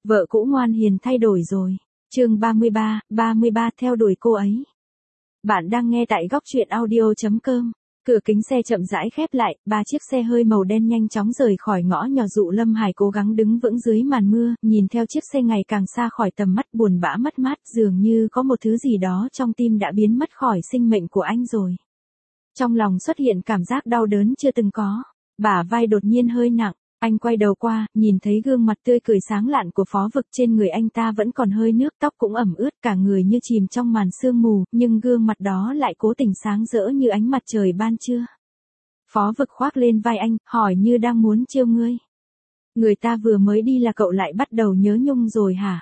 Vợ cũ ngoan hiền thay đổi rồi. Chương 33 theo đuổi cô ấy. Bạn đang nghe tại góc truyện audio.com. Cửa kính xe chậm rãi khép lại, 3 chiếc xe hơi màu đen nhanh chóng rời khỏi ngõ nhỏ. Dụ Lâm Hải cố gắng đứng vững dưới màn mưa, nhìn theo chiếc xe ngày càng xa khỏi tầm mắt, buồn bã mất mát, dường như có một thứ gì đó trong tim đã biến mất khỏi sinh mệnh của anh rồi. Trong lòng xuất hiện cảm giác đau đớn chưa từng có, bả vai đột nhiên hơi nặng. Anh quay đầu qua, nhìn thấy gương mặt tươi cười sáng lạn của Phó Vực. Trên người anh ta vẫn còn hơi nước, tóc cũng ẩm ướt, cả người như chìm trong màn sương mù, nhưng gương mặt đó lại cố tình sáng rỡ như ánh mặt trời ban trưa. Phó Vực khoác lên vai anh, hỏi như đang muốn trêu ngươi. Người ta vừa mới đi là cậu lại bắt đầu nhớ nhung rồi hả?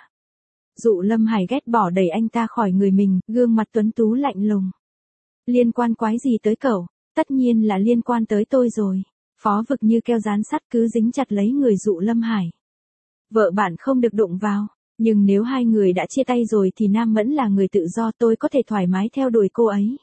Dụ Lâm Hải ghét bỏ đẩy anh ta khỏi người mình, gương mặt tuấn tú lạnh lùng. Liên quan quái gì tới cậu? Tất nhiên là liên quan tới tôi rồi. Phó Vực như keo dán sắt cứ dính chặt lấy người Dụ Lâm Hải. Vợ bạn không được đụng vào, nhưng nếu hai người đã chia tay rồi thì Nam Mẫn là người tự do, tôi có thể thoải mái theo đuổi cô ấy.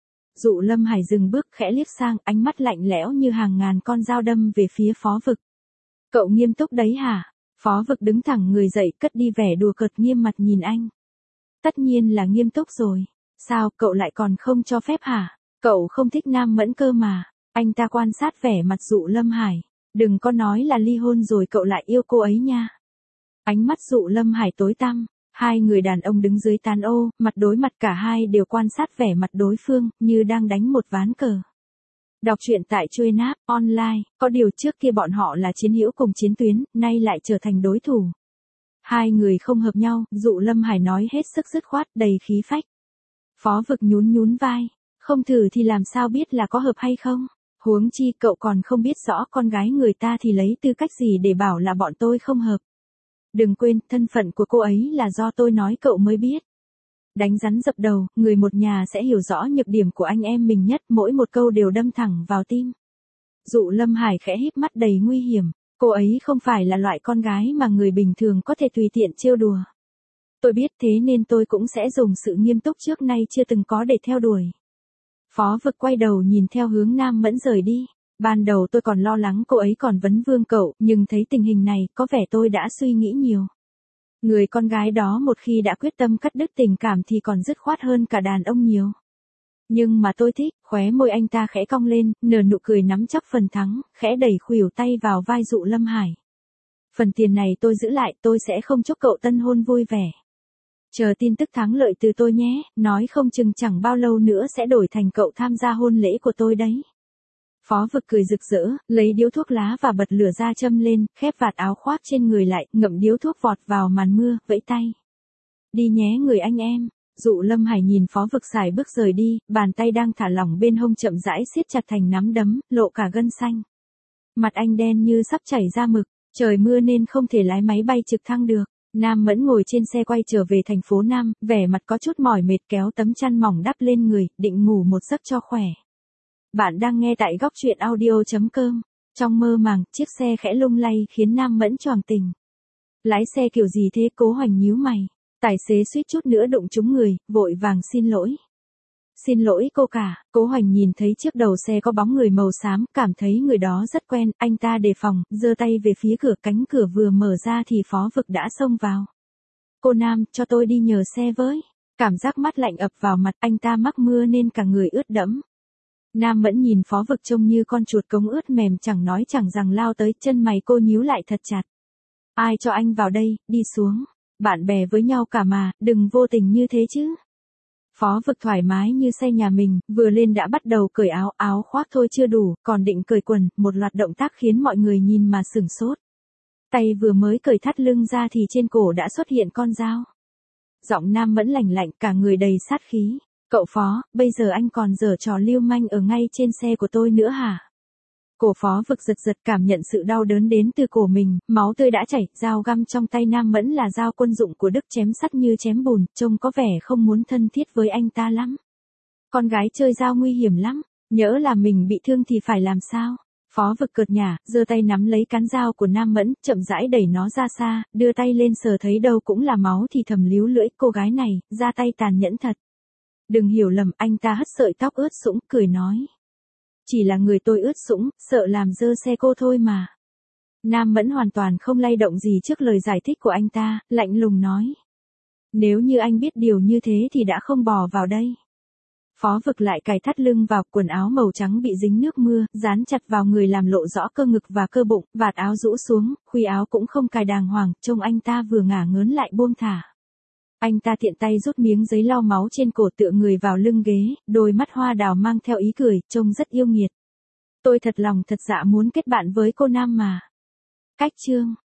Dụ Lâm Hải dừng bước khẽ liếc sang, ánh mắt lạnh lẽo như hàng ngàn con dao đâm về phía Phó Vực. Cậu nghiêm túc đấy hả? Phó Vực đứng thẳng người dậy, cất đi vẻ đùa cợt, nghiêm mặt nhìn anh. Tất nhiên là nghiêm túc rồi. Sao, cậu lại còn không cho phép hả? Cậu không thích Nam Mẫn cơ mà. Anh ta quan sát vẻ mặt Dụ Lâm Hải. Đừng có nói là ly hôn rồi cậu lại yêu cô ấy nha. Ánh mắt Dụ Lâm Hải tối tăm. Hai người đàn ông đứng dưới tán ô, mặt đối mặt, cả hai đều quan sát vẻ mặt đối phương, như đang đánh một ván cờ. Đọc truyện tại Chuôi Náp Online. Có điều trước kia bọn họ là chiến hữu cùng chiến tuyến, nay lại trở thành đối thủ. Hai người không hợp nhau, Dụ Lâm Hải nói hết sức dứt khoát, đầy khí phách. Phó Vực nhún vai. Không thử thì làm sao biết là có hợp hay không? Huống chi cậu còn không biết rõ con gái người ta thì lấy tư cách gì để bảo là bọn tôi không hợp. Đừng quên, thân phận của cô ấy là do tôi nói cậu mới biết. Đánh rắn dập đầu, người một nhà sẽ hiểu rõ nhược điểm của anh em mình nhất, mỗi một câu đều đâm thẳng vào tim. Dụ Lâm Hải khẽ híp mắt đầy nguy hiểm, cô ấy không phải là loại con gái mà người bình thường có thể tùy tiện trêu đùa. Tôi biết, thế nên tôi cũng sẽ dùng sự nghiêm túc trước nay chưa từng có để theo đuổi. Phó Vực quay đầu nhìn theo hướng Nam Mẫn rời đi. Ban đầu tôi còn lo lắng cô ấy còn vấn vương cậu, nhưng thấy tình hình này, có vẻ tôi đã suy nghĩ nhiều. Người con gái đó một khi đã quyết tâm cắt đứt tình cảm thì còn dứt khoát hơn cả đàn ông nhiều. Nhưng mà tôi thích, khóe môi anh ta khẽ cong lên, nở nụ cười nắm chắc phần thắng, khẽ đẩy khuỷu tay vào vai Dụ Lâm Hải. Phần tiền này tôi giữ lại, tôi sẽ không chúc cậu tân hôn vui vẻ. Chờ tin tức thắng lợi từ tôi nhé, nói không chừng chẳng bao lâu nữa sẽ đổi thành cậu tham gia hôn lễ của tôi đấy. Phó Vực cười rực rỡ, lấy điếu thuốc lá và bật lửa ra châm lên, khép vạt áo khoác trên người lại, ngậm điếu thuốc vọt vào màn mưa, vẫy tay. Đi nhé người anh em. Dụ Lâm Hải nhìn Phó Vực xài bước rời đi, bàn tay đang thả lỏng bên hông chậm rãi siết chặt thành nắm đấm, lộ cả gân xanh. Mặt anh đen như sắp chảy ra mực, trời mưa nên không thể lái máy bay trực thăng được. Nam Mẫn ngồi trên xe quay trở về thành phố Nam, vẻ mặt có chút mỏi mệt, kéo tấm chăn mỏng đắp lên người, định ngủ một giấc cho khỏe. Bạn đang nghe tại góc truyện audio.com. Trong mơ màng, chiếc xe khẽ lung lay khiến Nam Mẫn choàng tỉnh. Lái xe kiểu gì thế? Cố Hoành nhíu mày. Tài xế suýt chút nữa đụng trúng người, vội vàng xin lỗi. Xin lỗi cô cả. Cố Hoành nhìn thấy trước đầu xe có bóng người màu xám, cảm thấy người đó rất quen, anh ta đề phòng, giơ tay về phía cửa, cánh cửa vừa mở ra thì Phó Vực đã xông vào. Cô Nam, cho tôi đi nhờ xe với. Cảm giác mát lạnh ập vào mặt, anh ta mắc mưa nên cả người ướt đẫm. Nam Mẫn nhìn Phó Vực trông như con chuột cống ướt mềm, chẳng nói chẳng rằng lao tới, chân mày cô nhíu lại thật chặt. Ai cho anh vào đây, đi xuống. Bạn bè với nhau cả mà, đừng vô tình như thế chứ. Phó Vực thoải mái như say nhà mình, vừa lên đã bắt đầu cởi áo, áo khoác thôi chưa đủ, còn định cởi quần, một loạt động tác khiến mọi người nhìn mà sửng sốt. Tay vừa mới cởi thắt lưng ra thì trên cổ đã xuất hiện con dao. Giọng Nam Mẫn lạnh lạnh, cả người đầy sát khí. Cậu Phó, bây giờ anh còn giở trò lưu manh ở ngay trên xe của tôi nữa hả? Cổ Phó Vực giật giật, cảm nhận sự đau đớn đến từ cổ mình, máu tươi đã chảy, dao găm trong tay Nam Mẫn là dao quân dụng của Đức, chém sắt như chém bùn, trông có vẻ không muốn thân thiết với anh ta lắm. Con gái chơi dao nguy hiểm lắm, nhỡ là mình bị thương thì phải làm sao? Phó Vực cợt nhả, giơ tay nắm lấy cán dao của Nam Mẫn, chậm rãi đẩy nó ra xa, đưa tay lên sờ thấy đâu cũng là máu thì thầm líu lưỡi, cô gái này, ra tay tàn nhẫn thật. Đừng hiểu lầm, anh ta hất sợi tóc ướt sũng, cười nói. Chỉ là người tôi ướt sũng, sợ làm dơ xe cô thôi mà. Nam Mẫn hoàn toàn không lay động gì trước lời giải thích của anh ta, lạnh lùng nói. Nếu như anh biết điều như thế thì đã không bò vào đây. Phó Vực lại cài thắt lưng vào, quần áo màu trắng bị dính nước mưa, dán chặt vào người làm lộ rõ cơ ngực và cơ bụng, vạt áo rũ xuống, khuy áo cũng không cài đàng hoàng, trông anh ta vừa ngả ngớn lại buông thả. Anh ta tiện tay rút miếng giấy lau máu trên cổ tựa người vào lưng ghế, đôi mắt hoa đào mang theo ý cười, trông rất yêu nghiệt. Tôi thật lòng thật dạ muốn kết bạn với cô Nam mà. Cách chương